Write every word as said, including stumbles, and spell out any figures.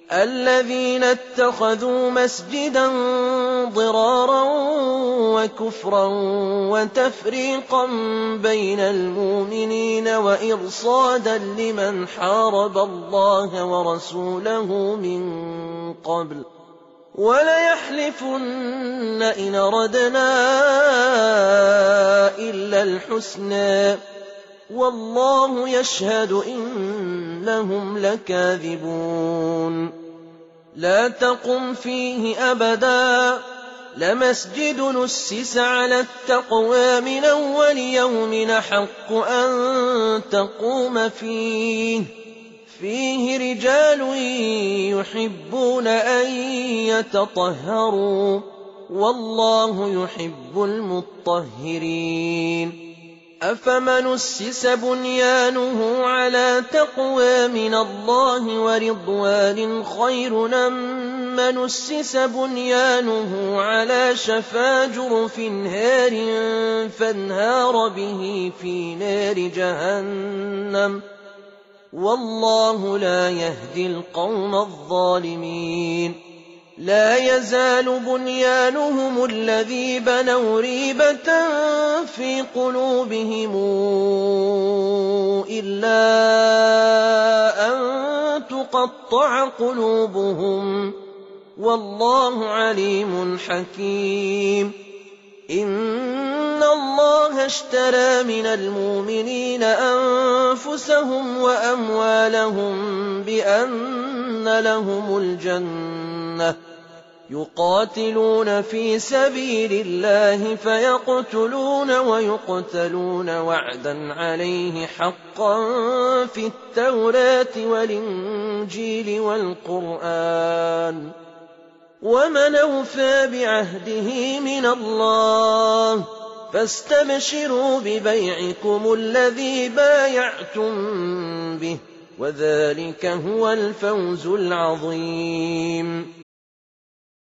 الذين اتخذوا مسجدا ضرارا وكفرا وتفريقا بين المؤمنين وإرصادا لمن حارب الله ورسوله من قبل وليحلفن إن أردنا إلا الحسنى والله يشهد إنهم لكاذبون لا تقم فيه أبدا لمسجد نسس على التقوى من أول يوم حق أن تقوم فيه فيه رجال يحبون أن يتطهروا والله يحب المطهرين أفمن أسس بنيانه على تقوى من الله ورضوان خير أم من أسس بنيانه على شفا جرف هار فانهار به في نار جهنم والله لا يهدي القوم الظالمين لا يزال بنيانهم الذي بنوا ريبة في قلوبهم إلا أن تقطع قلوبهم والله عليم حكيم إن الله اشترى من المؤمنين أنفسهم وأموالهم بأن لهم الجنة يقاتلون في سبيل الله فيقتلون ويقتلون وعدا عليه حقا في التوراة والإنجيل والقرآن ومن أوفى بعهده من الله فاستبشروا ببيعكم الذي بايعتم به وذلك هو الفوز العظيم